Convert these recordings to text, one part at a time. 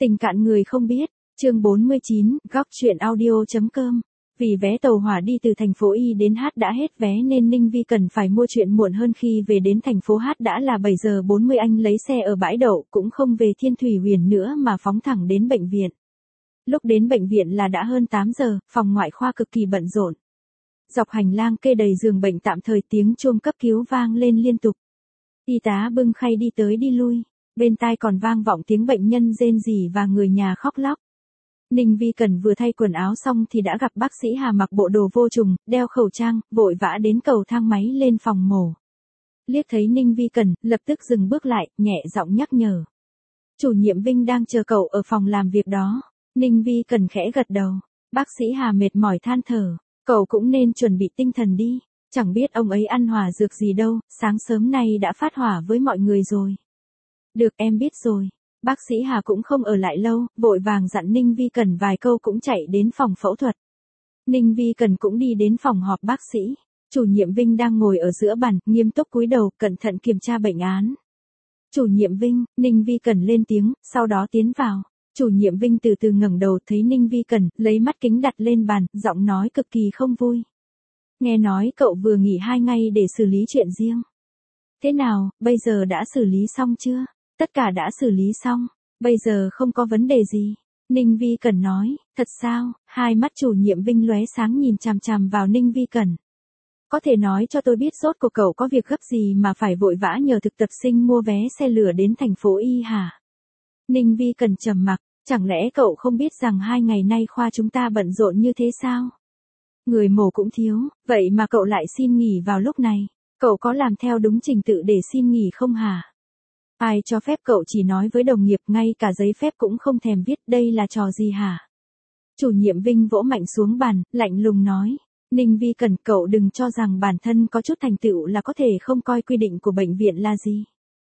Tình cạn người không biết, chương 49, góc truyện audio.com. Vì vé tàu hỏa đi từ thành phố Y đến H đã hết vé nên Ninh Vi cần phải mua chuyện muộn hơn. Khi về đến thành phố H đã là 7 giờ 40, anh lấy xe ở bãi đậu, cũng không về Thiên Thủy Huyền nữa mà phóng thẳng đến bệnh viện. Lúc đến bệnh viện là đã hơn 8 giờ, phòng ngoại khoa cực kỳ bận rộn. Dọc hành lang kê đầy giường bệnh tạm thời, tiếng chuông cấp cứu vang lên liên tục. Y tá bưng khay đi tới đi lui, bên tai còn vang vọng tiếng bệnh nhân rên rỉ và người nhà khóc lóc. Ninh Vi Cần vừa thay quần áo xong thì đã gặp bác sĩ Hà mặc bộ đồ vô trùng, đeo khẩu trang, vội vã đến cầu thang máy lên phòng mổ. Liếc thấy Ninh Vi Cần, lập tức dừng bước lại, nhẹ giọng nhắc nhở. Chủ nhiệm Vinh đang chờ cậu ở phòng làm việc đó. Ninh Vi Cần khẽ gật đầu. Bác sĩ Hà mệt mỏi than thở. Cậu cũng nên chuẩn bị tinh thần đi. Chẳng biết ông ấy ăn hỏa dược gì đâu, sáng sớm nay đã phát hỏa với mọi người rồi. Được, em biết rồi. Bác sĩ Hà cũng không ở lại lâu, vội vàng dặn Ninh Vi Cần vài câu cũng chạy đến phòng phẫu thuật. Ninh Vi Cần cũng đi đến phòng họp bác sĩ. Chủ nhiệm Vinh đang ngồi ở giữa bàn, nghiêm túc cúi đầu, cẩn thận kiểm tra bệnh án. Chủ nhiệm Vinh, Ninh Vi Cần lên tiếng, sau đó tiến vào. Chủ nhiệm Vinh từ từ ngẩng đầu thấy Ninh Vi Cần, lấy mắt kính đặt lên bàn, giọng nói cực kỳ không vui. Nghe nói cậu vừa nghỉ 2 ngày để xử lý chuyện riêng. Thế nào, bây giờ đã xử lý xong chưa? Tất cả đã xử lý xong, bây giờ không có vấn đề gì. Ninh Vi Cần nói, thật sao? Hai mắt chủ nhiệm Vinh lóe sáng nhìn chằm chằm vào Ninh Vi Cần. Có thể nói cho tôi biết rốt cuộc cậu có việc gấp gì mà phải vội vã nhờ thực tập sinh mua vé xe lửa đến thành phố Y hả? Ninh Vi Cần trầm mặc, chẳng lẽ cậu không biết rằng 2 ngày nay khoa chúng ta bận rộn như thế sao? Người mổ cũng thiếu, vậy mà cậu lại xin nghỉ vào lúc này. Cậu có làm theo đúng trình tự để xin nghỉ không hả? Ai cho phép cậu chỉ nói với đồng nghiệp, ngay cả giấy phép cũng không thèm viết, đây là trò gì hả? Chủ nhiệm Vinh vỗ mạnh xuống bàn, lạnh lùng nói. Ninh Vi Cần, cậu đừng cho rằng bản thân có chút thành tựu là có thể không coi quy định của bệnh viện là gì.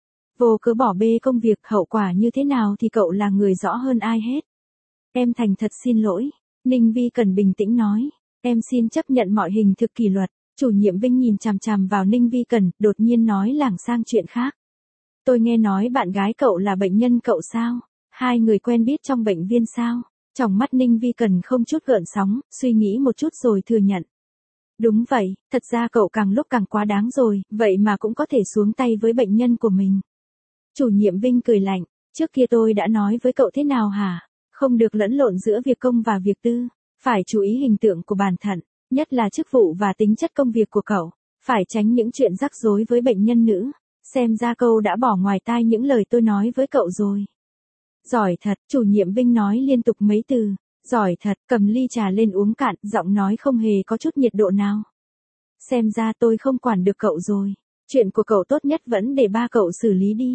Vô cớ bỏ bê công việc, hậu quả như thế nào thì cậu là người rõ hơn ai hết. Em thành thật xin lỗi. Ninh Vi Cần bình tĩnh nói. Em xin chấp nhận mọi hình thức kỷ luật. Chủ nhiệm Vinh nhìn chằm chằm vào Ninh Vi Cần, đột nhiên nói lảng sang chuyện khác. Tôi nghe nói bạn gái cậu là bệnh nhân cậu sao? Hai người quen biết trong bệnh viện sao? Trong mắt Ninh Vi Cần không chút gợn sóng, suy nghĩ một chút rồi thừa nhận. Đúng vậy, thật ra cậu càng lúc càng quá đáng rồi, vậy mà cũng có thể xuống tay với bệnh nhân của mình. Chủ nhiệm Vinh cười lạnh, trước kia tôi đã nói với cậu thế nào hả? Không được lẫn lộn giữa việc công và việc tư, phải chú ý hình tượng của bản thân, nhất là chức vụ và tính chất công việc của cậu, phải tránh những chuyện rắc rối với bệnh nhân nữ. Xem ra cậu đã bỏ ngoài tai những lời tôi nói với cậu rồi. Giỏi thật, chủ nhiệm Vinh nói liên tục mấy từ. Giỏi thật, cầm ly trà lên uống cạn, giọng nói không hề có chút nhiệt độ nào. Xem ra tôi không quản được cậu rồi. Chuyện của cậu tốt nhất vẫn để ba cậu xử lý đi.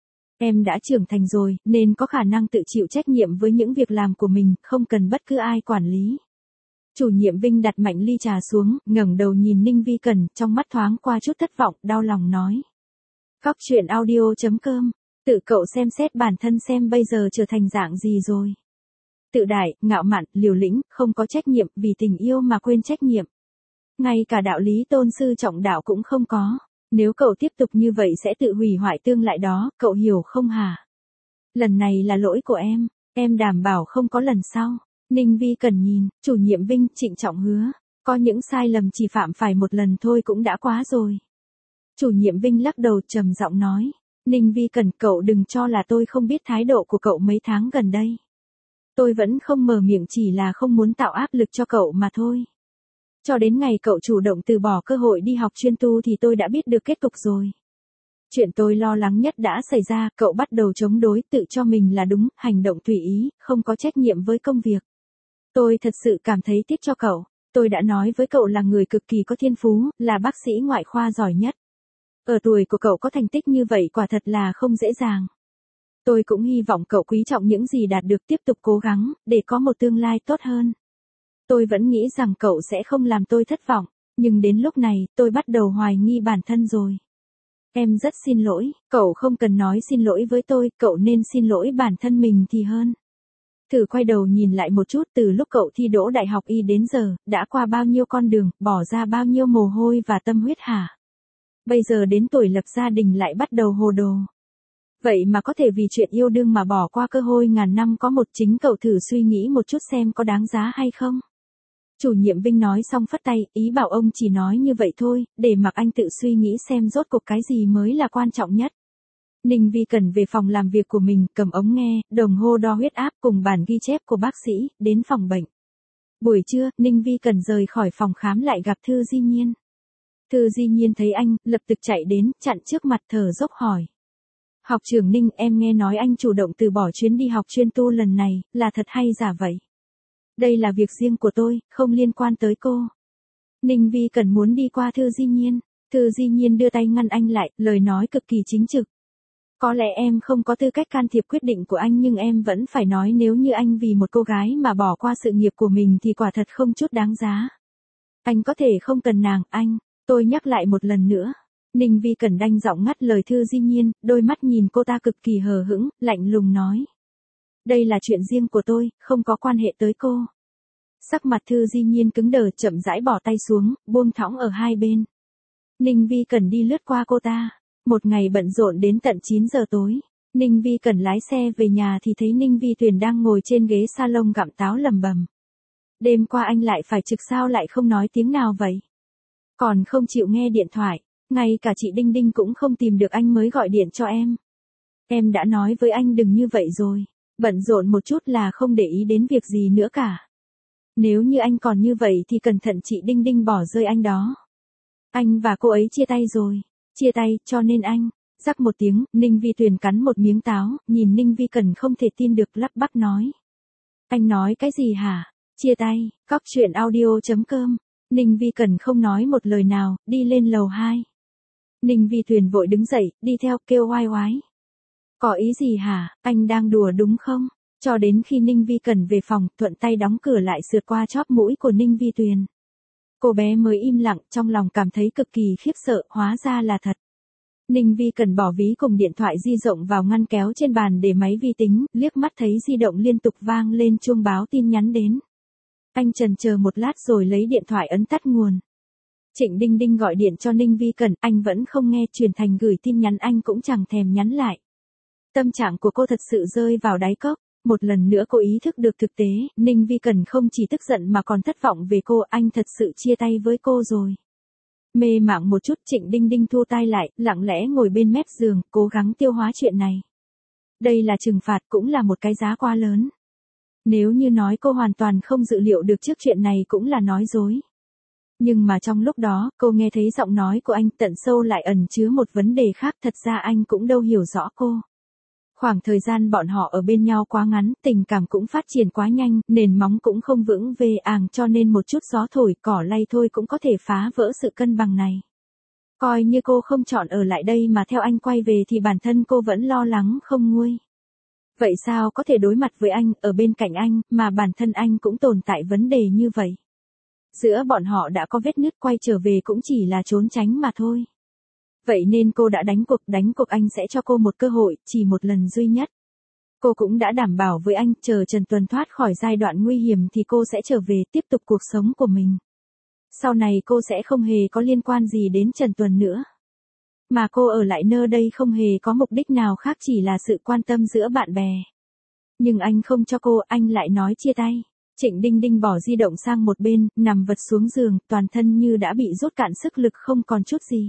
Em đã trưởng thành rồi, nên có khả năng tự chịu trách nhiệm với những việc làm của mình, không cần bất cứ ai quản lý. Chủ nhiệm Vinh đặt mạnh ly trà xuống, ngẩng đầu nhìn Ninh Vi Cần, trong mắt thoáng qua chút thất vọng, đau lòng nói. Góc truyện audio.com, tự cậu xem xét bản thân xem bây giờ trở thành dạng gì rồi. Tự đại, ngạo mạn, liều lĩnh, không có trách nhiệm, vì tình yêu mà quên trách nhiệm. Ngay cả đạo lý tôn sư trọng đạo cũng không có. Nếu cậu tiếp tục như vậy sẽ tự hủy hoại tương lai đó, cậu hiểu không hả? Lần này là lỗi của em đảm bảo không có lần sau. Ninh Vi Cần nhìn, chủ nhiệm Vinh trịnh trọng hứa, có những sai lầm chỉ phạm phải một lần thôi cũng đã quá rồi. Chủ nhiệm Vinh lắc đầu trầm giọng nói, Ninh Vi Cần, cậu đừng cho là tôi không biết thái độ của cậu mấy tháng gần đây. Tôi vẫn không mở miệng chỉ là không muốn tạo áp lực cho cậu mà thôi. Cho đến ngày cậu chủ động từ bỏ cơ hội đi học chuyên tu thì tôi đã biết được kết cục rồi. Chuyện tôi lo lắng nhất đã xảy ra, cậu bắt đầu chống đối, tự cho mình là đúng, hành động tùy ý, không có trách nhiệm với công việc. Tôi thật sự cảm thấy tiếc cho cậu, tôi đã nói với cậu là người cực kỳ có thiên phú, là bác sĩ ngoại khoa giỏi nhất. Ở tuổi của cậu có thành tích như vậy quả thật là không dễ dàng. Tôi cũng hy vọng cậu quý trọng những gì đạt được, tiếp tục cố gắng, để có một tương lai tốt hơn. Tôi vẫn nghĩ rằng cậu sẽ không làm tôi thất vọng, nhưng đến lúc này, tôi bắt đầu hoài nghi bản thân rồi. Em rất xin lỗi, cậu không cần nói xin lỗi với tôi, cậu nên xin lỗi bản thân mình thì hơn. Thử quay đầu nhìn lại một chút, từ lúc cậu thi đỗ đại học Y đến giờ, đã qua bao nhiêu con đường, bỏ ra bao nhiêu mồ hôi và tâm huyết hả? Bây giờ đến tuổi lập gia đình lại bắt đầu hồ đồ. Vậy mà có thể vì chuyện yêu đương mà bỏ qua cơ hội ngàn năm có một, chính cậu thử suy nghĩ một chút xem có đáng giá hay không. Chủ nhiệm Vinh nói xong phất tay, ý bảo ông chỉ nói như vậy thôi, để mặc anh tự suy nghĩ xem rốt cuộc cái gì mới là quan trọng nhất. Ninh Vi Cần về phòng làm việc của mình, cầm ống nghe, đồng hồ đo huyết áp cùng bản ghi chép của bác sĩ, đến phòng bệnh. Buổi trưa, Ninh Vi Cần rời khỏi phòng khám lại gặp Thư Di Nhiên. Thư Di Nhiên thấy anh, lập tức chạy đến, chặn trước mặt thở dốc hỏi. Học trưởng Ninh, em nghe nói anh chủ động từ bỏ chuyến đi học chuyên tu lần này, là thật hay giả vậy? Đây là việc riêng của tôi, không liên quan tới cô. Ninh Vi Cần muốn đi qua Thư Di Nhiên. Thư Di Nhiên đưa tay ngăn anh lại, lời nói cực kỳ chính trực. Có lẽ em không có tư cách can thiệp quyết định của anh, nhưng em vẫn phải nói, nếu như anh vì một cô gái mà bỏ qua sự nghiệp của mình thì quả thật không chút đáng giá. Anh có thể không cần nàng, anh. Tôi nhắc lại một lần nữa. Ninh Vi Cần đanh giọng ngắt lời Thư Di Nhiên, đôi mắt nhìn cô ta cực kỳ hờ hững, lạnh lùng nói. Đây là chuyện riêng của tôi, không có quan hệ tới cô. Sắc mặt Thư Di Nhiên cứng đờ, chậm rãi bỏ tay xuống, buông thõng ở hai bên. Ninh Vi Cần đi lướt qua cô ta. Một ngày bận rộn đến tận 9 giờ tối. Ninh Vi Cần lái xe về nhà thì thấy Ninh Vi Tuyền đang ngồi trên ghế salon gặm táo lầm bầm. Đêm qua anh lại phải trực, sao lại không nói tiếng nào vậy? Còn không chịu nghe điện thoại. Ngay cả chị Đinh Đinh cũng không tìm được anh mới gọi điện cho em. Em đã nói với anh đừng như vậy rồi. Bận rộn một chút là không để ý đến việc gì nữa cả. Nếu như anh còn như vậy thì cẩn thận chị Đinh Đinh bỏ rơi anh đó. Anh và cô ấy chia tay rồi. Chia tay, cho nên anh. Rắc một tiếng, Ninh Vi Tuyền cắn một miếng táo, nhìn Ninh Vi Cần không thể tin được, lắp bắp nói. Anh nói cái gì hả? Chia tay. Cóc truyện audio.com. Ninh Vi Cần không nói một lời nào, đi lên lầu 2. Ninh Vi Tuyền vội đứng dậy, đi theo, kêu oai oái. Có ý gì hả, anh đang đùa đúng không? Cho đến khi Ninh Vi Cần về phòng, thuận tay đóng cửa lại, sượt qua chóp mũi của Ninh Vi Tuyền. Cô bé mới im lặng, trong lòng cảm thấy cực kỳ khiếp sợ, hóa ra là thật. Ninh Vi Cần bỏ ví cùng điện thoại di động vào ngăn kéo trên bàn để máy vi tính, liếc mắt thấy di động liên tục vang lên chuông báo tin nhắn đến. Anh chần chờ một lát rồi lấy điện thoại ấn tắt nguồn. Trịnh Đinh Đinh gọi điện cho Ninh Vi Cần, anh vẫn không nghe, chuyển thành gửi tin nhắn anh cũng chẳng thèm nhắn lại. Tâm trạng của cô thật sự rơi vào đáy cốc. Một lần nữa cô ý thức được thực tế, Ninh Vi Cần không chỉ tức giận mà còn thất vọng về cô, anh thật sự chia tay với cô rồi. Mê mảng một chút, Trịnh Đinh Đinh thu tay lại, lặng lẽ ngồi bên mép giường, cố gắng tiêu hóa chuyện này. Đây là trừng phạt, cũng là một cái giá quá lớn. Nếu như nói cô hoàn toàn không dự liệu được trước chuyện này cũng là nói dối. Nhưng mà trong lúc đó, cô nghe thấy giọng nói của anh, tận sâu lại ẩn chứa một vấn đề khác, thật ra anh cũng đâu hiểu rõ cô. Khoảng thời gian bọn họ ở bên nhau quá ngắn, tình cảm cũng phát triển quá nhanh, nền móng cũng không vững về àng, cho nên một chút gió thổi cỏ lay thôi cũng có thể phá vỡ sự cân bằng này. Coi như cô không chọn ở lại đây mà theo anh quay về thì bản thân cô vẫn lo lắng không nguôi. Vậy sao có thể đối mặt với anh, ở bên cạnh anh, mà bản thân anh cũng tồn tại vấn đề như vậy? Giữa bọn họ đã có vết nứt, quay trở về cũng chỉ là trốn tránh mà thôi. Vậy nên cô đã đánh cuộc anh sẽ cho cô một cơ hội, chỉ một lần duy nhất. Cô cũng đã đảm bảo với anh, chờ Trần Tuần thoát khỏi giai đoạn nguy hiểm thì cô sẽ trở về tiếp tục cuộc sống của mình. Sau này cô sẽ không hề có liên quan gì đến Trần Tuần nữa. Mà cô ở lại nơi đây không hề có mục đích nào khác, chỉ là sự quan tâm giữa bạn bè. Nhưng anh không cho cô, anh lại nói chia tay. Trịnh Đinh Đinh bỏ di động sang một bên, nằm vật xuống giường, toàn thân như đã bị rút cạn sức lực, không còn chút gì.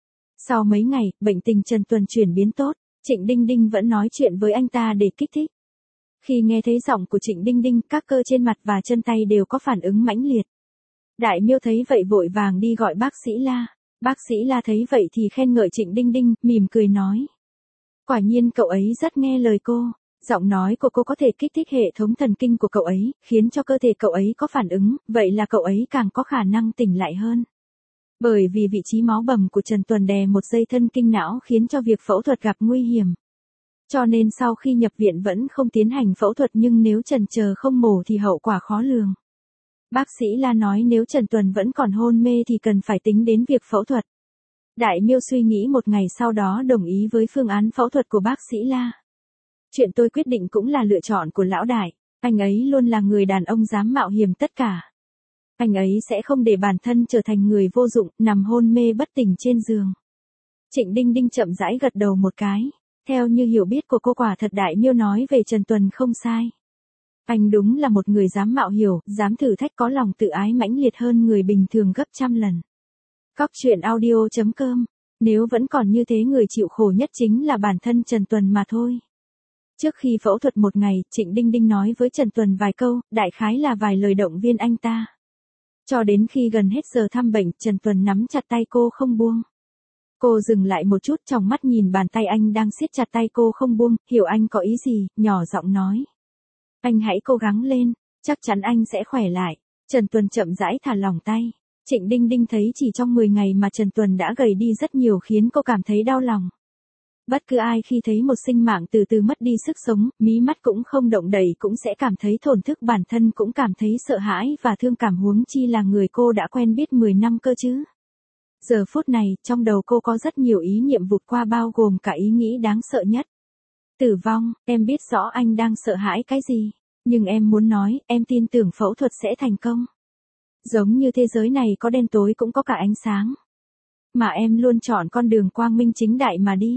Sau mấy ngày, bệnh tình Trần Tuần chuyển biến tốt, Trịnh Đinh Đinh vẫn nói chuyện với anh ta để kích thích. Khi nghe thấy giọng của Trịnh Đinh Đinh, các cơ trên mặt và chân tay đều có phản ứng mãnh liệt. Đại Miêu thấy vậy vội vàng đi gọi bác sĩ La. Bác sĩ La thấy vậy thì khen ngợi Trịnh Đinh Đinh, mỉm cười nói. Quả nhiên cậu ấy rất nghe lời cô. Giọng nói của cô có thể kích thích hệ thống thần kinh của cậu ấy, khiến cho cơ thể cậu ấy có phản ứng, vậy là cậu ấy càng có khả năng tỉnh lại hơn. Bởi vì vị trí máu bầm của Trần Tuần đè một dây thần kinh não khiến cho việc phẫu thuật gặp nguy hiểm. Cho nên sau khi nhập viện vẫn không tiến hành phẫu thuật, nhưng nếu chần chờ không mổ thì hậu quả khó lường. Bác sĩ La nói nếu Trần Tuần vẫn còn hôn mê thì cần phải tính đến việc phẫu thuật. Đại Miêu suy nghĩ một ngày sau đó đồng ý với phương án phẫu thuật của bác sĩ La. Chuyện tôi quyết định cũng là lựa chọn của lão đại, anh ấy luôn là người đàn ông dám mạo hiểm tất cả. Anh ấy sẽ không để bản thân trở thành người vô dụng, nằm hôn mê bất tỉnh trên giường. Trịnh Đinh Đinh chậm rãi gật đầu một cái. Theo như hiểu biết của cô, quả thật Đại Miêu nói về Trần Tuần không sai. Anh đúng là một người dám mạo hiểu, dám thử thách, có lòng tự ái mãnh liệt hơn người bình thường gấp trăm lần. Góc truyện audio.com. Nếu vẫn còn như thế, người chịu khổ nhất chính là bản thân Trần Tuần mà thôi. Trước khi phẫu thuật một ngày, Trịnh Đinh Đinh nói với Trần Tuần vài câu, đại khái là vài lời động viên anh ta. Cho đến khi gần hết giờ thăm bệnh, Trần Tuần nắm chặt tay cô không buông. Cô dừng lại một chút, trong mắt nhìn bàn tay anh đang siết chặt tay cô không buông, hiểu anh có ý gì, nhỏ giọng nói. Anh hãy cố gắng lên, chắc chắn anh sẽ khỏe lại. Trần Tuần chậm rãi thả lỏng tay. Trịnh Đinh Đinh thấy chỉ trong 10 ngày mà Trần Tuần đã gầy đi rất nhiều, khiến cô cảm thấy đau lòng. Bất cứ ai khi thấy một sinh mạng từ từ mất đi sức sống, mí mắt cũng không động đậy cũng sẽ cảm thấy thổn thức, bản thân cũng cảm thấy sợ hãi và thương cảm, huống chi là người cô đã quen biết 10 năm cơ chứ. Giờ phút này, trong đầu cô có rất nhiều ý niệm vụt qua, bao gồm cả ý nghĩ đáng sợ nhất. Tử vong. Em biết rõ anh đang sợ hãi cái gì, nhưng em muốn nói, em tin tưởng phẫu thuật sẽ thành công. Giống như thế giới này có đen tối cũng có cả ánh sáng. Mà em luôn chọn con đường quang minh chính đại mà đi.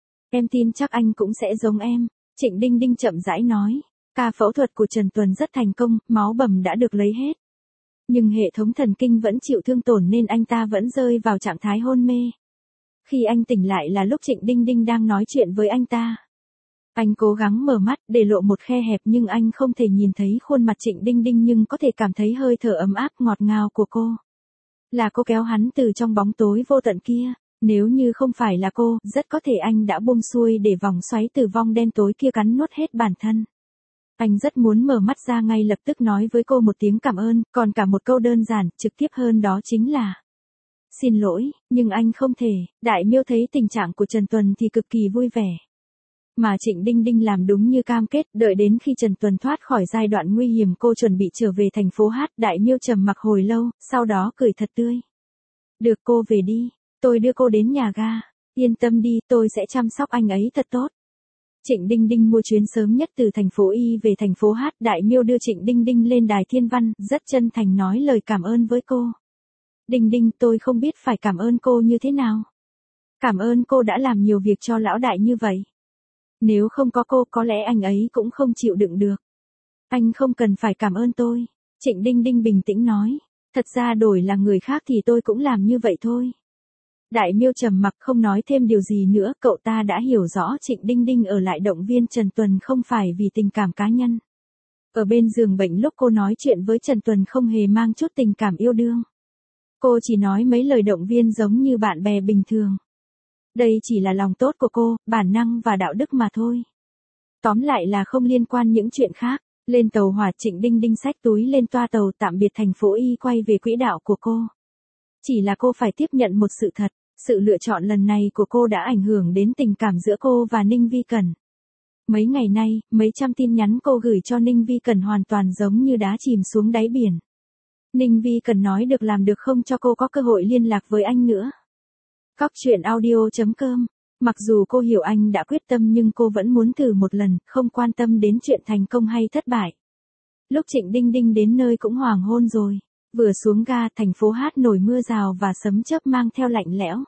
Em tin chắc anh cũng sẽ giống em. Trịnh Đinh Đinh chậm rãi nói. Ca phẫu thuật của Trần Tuần rất thành công, máu bầm đã được lấy hết. Nhưng hệ thống thần kinh vẫn chịu thương tổn nên anh ta vẫn rơi vào trạng thái hôn mê. Khi anh tỉnh lại là lúc Trịnh Đinh Đinh đang nói chuyện với anh ta. Anh cố gắng mở mắt để lộ một khe hẹp, nhưng anh không thể nhìn thấy khuôn mặt Trịnh Đinh Đinh, nhưng có thể cảm thấy hơi thở ấm áp ngọt ngào của cô. Là cô kéo hắn từ trong bóng tối vô tận kia. Nếu như không phải là cô, rất có thể anh đã buông xuôi để vòng xoáy tử vong đen tối kia cắn nuốt hết bản thân. Anh rất muốn mở mắt ra ngay lập tức nói với cô một tiếng cảm ơn, còn cả một câu đơn giản, trực tiếp hơn đó chính là xin lỗi, nhưng anh không thể. Đại Miêu thấy tình trạng của Trần Tuần thì cực kỳ vui vẻ. Mà Trịnh Đinh Đinh làm đúng như cam kết, đợi đến khi Trần Tuần thoát khỏi giai đoạn nguy hiểm, cô chuẩn bị trở về thành phố Hát. Đại Miêu trầm mặc hồi lâu, sau đó cười thật tươi. Được, cô về đi, tôi đưa cô đến nhà ga. Yên tâm đi, tôi sẽ chăm sóc anh ấy thật tốt. Trịnh Đinh Đinh mua chuyến sớm nhất từ thành phố Y về thành phố Hát. Đại Miêu đưa Trịnh Đinh Đinh lên đài thiên văn, rất chân thành nói lời cảm ơn với cô. Đinh Đinh, tôi không biết phải cảm ơn cô như thế nào. Cảm ơn cô đã làm nhiều việc cho lão đại như vậy. Nếu không có cô, có lẽ anh ấy cũng không chịu đựng được. Anh không cần phải cảm ơn tôi. Trịnh Đinh Đinh bình tĩnh nói. Thật ra đổi là người khác thì tôi cũng làm như vậy thôi. Đại Miêu trầm mặc không nói thêm điều gì nữa, cậu ta đã hiểu rõ Trịnh Đinh Đinh ở lại động viên Trần Tuần không phải vì tình cảm cá nhân. Ở bên giường bệnh lúc cô nói chuyện với Trần Tuần không hề mang chút tình cảm yêu đương. Cô chỉ nói mấy lời động viên giống như bạn bè bình thường. Đây chỉ là lòng tốt của cô, bản năng và đạo đức mà thôi. Tóm lại là không liên quan những chuyện khác. Lên tàu hỏa, Trịnh Đinh Đinh xách túi lên toa tàu tạm biệt thành phố Y, quay về quỹ đạo của cô. Chỉ là cô phải tiếp nhận một sự thật, sự lựa chọn lần này của cô đã ảnh hưởng đến tình cảm giữa cô và Ninh Vi Cẩn. Mấy ngày nay, mấy trăm tin nhắn cô gửi cho Ninh Vi Cẩn hoàn toàn giống như đá chìm xuống đáy biển. Ninh Vi Cẩn nói được làm được, không cho cô có cơ hội liên lạc với anh nữa. Góc truyện audio.com. Mặc dù cô hiểu anh đã quyết tâm nhưng cô vẫn muốn thử một lần, không quan tâm đến chuyện thành công hay thất bại. Lúc Trịnh Đinh Đinh đến nơi cũng hoàng hôn rồi. Vừa xuống ga, thành phố Hát nổi mưa rào và sấm chớp mang theo lạnh lẽo.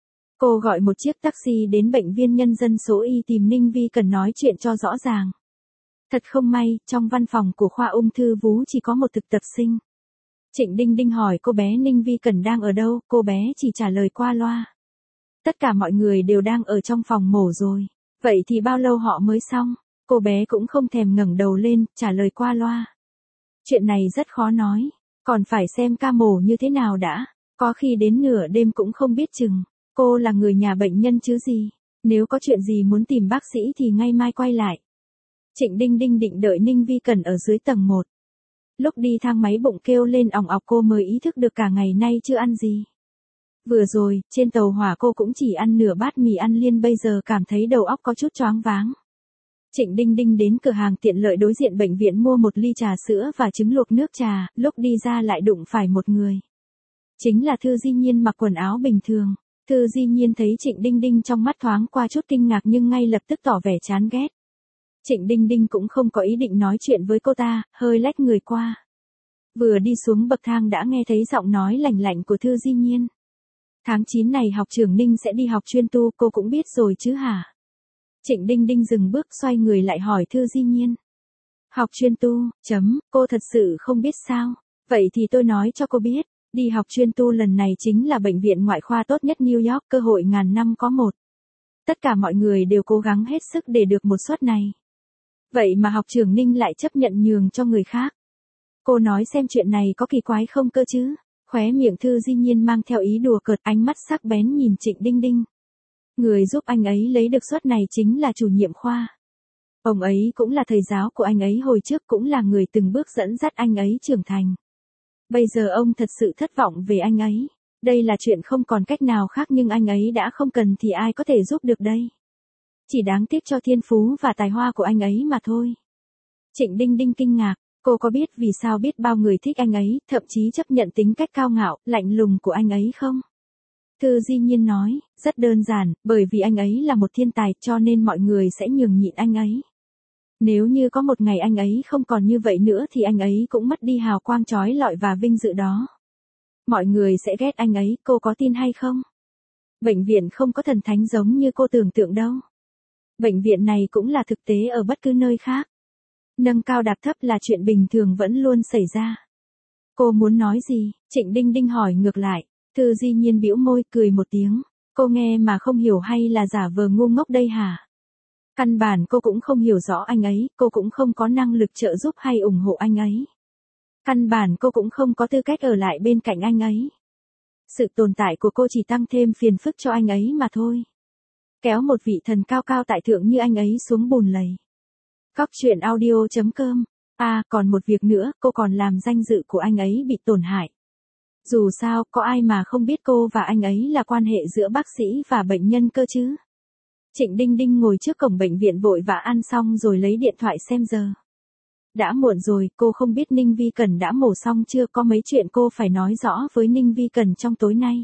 Cô gọi một chiếc taxi đến bệnh viện nhân dân số Y tìm Ninh Vi Cẩn nói chuyện cho rõ ràng. Thật không may, trong văn phòng của khoa ung thư vú chỉ có một thực tập sinh. Trịnh Đinh Đinh hỏi cô bé Ninh Vi Cẩn đang ở đâu, cô bé chỉ trả lời qua loa. Tất cả mọi người đều đang ở trong phòng mổ rồi. Vậy thì bao lâu họ mới xong? Cô bé cũng không thèm ngẩng đầu lên, trả lời qua loa. Chuyện này rất khó nói. Còn phải xem ca mổ như thế nào đã. Có khi đến nửa đêm cũng không biết chừng. Cô là người nhà bệnh nhân chứ gì. Nếu có chuyện gì muốn tìm bác sĩ thì ngay mai quay lại. Trịnh Đinh Đinh định đợi Ninh Vi Cẩn ở dưới tầng 1. Lúc đi thang máy bụng kêu lên ỏng ọc, cô mới ý thức được cả ngày nay chưa ăn gì. Vừa rồi, trên tàu hỏa cô cũng chỉ ăn nửa bát mì ăn liên, bây giờ cảm thấy đầu óc có chút choáng váng. Trịnh Đinh Đinh đến cửa hàng tiện lợi đối diện bệnh viện mua một ly trà sữa và trứng luộc nước trà, lúc đi ra lại đụng phải một người. Chính là Thư Di Nhiên mặc quần áo bình thường. Thư Di Nhiên thấy Trịnh Đinh Đinh trong mắt thoáng qua chút kinh ngạc nhưng ngay lập tức tỏ vẻ chán ghét. Trịnh Đinh Đinh cũng không có ý định nói chuyện với cô ta, hơi lách người qua. Vừa đi xuống bậc thang đã nghe thấy giọng nói lạnh lạnh của Thư Di Nhiên. Tháng 9 này học trưởng Ninh sẽ đi học chuyên tu, cô cũng biết rồi chứ hả? Trịnh Đinh Đinh dừng bước xoay người lại hỏi Thư Di Nhiên. Học chuyên tu, cô thật sự không biết sao. Vậy thì tôi nói cho cô biết, đi học chuyên tu lần này chính là bệnh viện ngoại khoa tốt nhất New York, cơ hội ngàn năm có một. Tất cả mọi người đều cố gắng hết sức để được một suất này. Vậy mà học trưởng Ninh lại chấp nhận nhường cho người khác. Cô nói xem chuyện này có kỳ quái không cơ chứ? Khóe miệng Thư Di Nhiên mang theo ý đùa cợt, ánh mắt sắc bén nhìn Trịnh Đinh Đinh. Người giúp anh ấy lấy được suất này chính là chủ nhiệm khoa. Ông ấy cũng là thầy giáo của anh ấy hồi trước, cũng là người từng bước dẫn dắt anh ấy trưởng thành. Bây giờ ông thật sự thất vọng về anh ấy. Đây là chuyện không còn cách nào khác, nhưng anh ấy đã không cần thì ai có thể giúp được đây. Chỉ đáng tiếc cho thiên phú và tài hoa của anh ấy mà thôi. Trịnh Đinh Đinh kinh ngạc, cô có biết vì sao biết bao người thích anh ấy, thậm chí chấp nhận tính cách cao ngạo, lạnh lùng của anh ấy không? Thư Di Nhiên nói, rất đơn giản, bởi vì anh ấy là một thiên tài cho nên mọi người sẽ nhường nhịn anh ấy. Nếu như có một ngày anh ấy không còn như vậy nữa thì anh ấy cũng mất đi hào quang chói lọi và vinh dự đó. Mọi người sẽ ghét anh ấy, cô có tin hay không? Bệnh viện không có thần thánh giống như cô tưởng tượng đâu. Bệnh viện này cũng là thực tế ở bất cứ nơi khác. Nâng cao đạp thấp là chuyện bình thường vẫn luôn xảy ra. Cô muốn nói gì? Trịnh Đinh Đinh hỏi ngược lại. Thư Di Nhiên bĩu môi cười một tiếng. Cô nghe mà không hiểu hay là giả vờ ngu ngốc đây hả? Căn bản cô cũng không hiểu rõ anh ấy, cô cũng không có năng lực trợ giúp hay ủng hộ anh ấy. Căn bản cô cũng không có tư cách ở lại bên cạnh anh ấy. Sự tồn tại của cô chỉ tăng thêm phiền phức cho anh ấy mà thôi. Kéo một vị thần cao cao tại thượng như anh ấy xuống bùn lầy. Góc truyện audio.com. Còn một việc nữa, cô còn làm danh dự của anh ấy bị tổn hại. Dù sao, có ai mà không biết cô và anh ấy là quan hệ giữa bác sĩ và bệnh nhân cơ chứ? Trịnh Đinh Đinh ngồi trước cổng bệnh viện vội vã ăn xong rồi lấy điện thoại xem giờ. Đã muộn rồi, cô không biết Ninh Vi Cần đã mổ xong chưa, có mấy chuyện cô phải nói rõ với Ninh Vi Cần trong tối nay.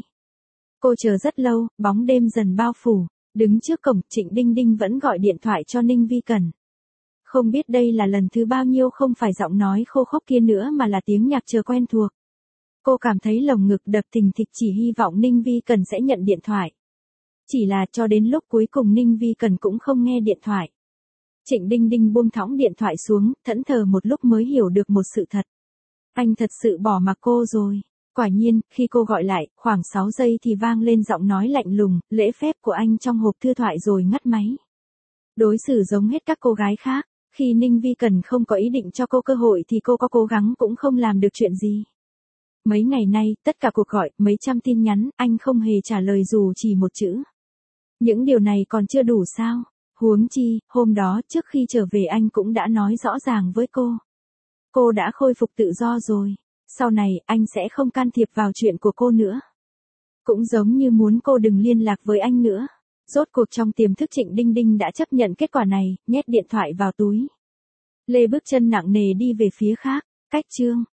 Cô chờ rất lâu, bóng đêm dần bao phủ, đứng trước cổng, Trịnh Đinh Đinh vẫn gọi điện thoại cho Ninh Vi Cần. Không biết đây là lần thứ bao nhiêu không phải giọng nói khô khốc kia nữa mà là tiếng nhạc chờ quen thuộc. Cô cảm thấy lồng ngực đập thình thịch, chỉ hy vọng Ninh Vi Cần sẽ nhận điện thoại. Chỉ là cho đến lúc cuối cùng Ninh Vi Cần cũng không nghe điện thoại. Trịnh Đinh Đinh buông thõng điện thoại xuống, thẫn thờ một lúc mới hiểu được một sự thật. Anh thật sự bỏ mặc cô rồi. Quả nhiên, khi cô gọi lại, khoảng 6 giây thì vang lên giọng nói lạnh lùng, lễ phép của anh trong hộp thư thoại rồi ngắt máy. Đối xử giống hết các cô gái khác, khi Ninh Vi Cần không có ý định cho cô cơ hội thì cô có cố gắng cũng không làm được chuyện gì. Mấy ngày nay, tất cả cuộc gọi, mấy trăm tin nhắn, anh không hề trả lời dù chỉ một chữ. Những điều này còn chưa đủ sao? Huống chi, hôm đó trước khi trở về anh cũng đã nói rõ ràng với cô. Cô đã khôi phục tự do rồi. Sau này, anh sẽ không can thiệp vào chuyện của cô nữa. Cũng giống như muốn cô đừng liên lạc với anh nữa. Rốt cuộc trong tiềm thức Trịnh Đinh Đinh đã chấp nhận kết quả này, nhét điện thoại vào túi. Lê bước chân nặng nề đi về phía khác, cách chương.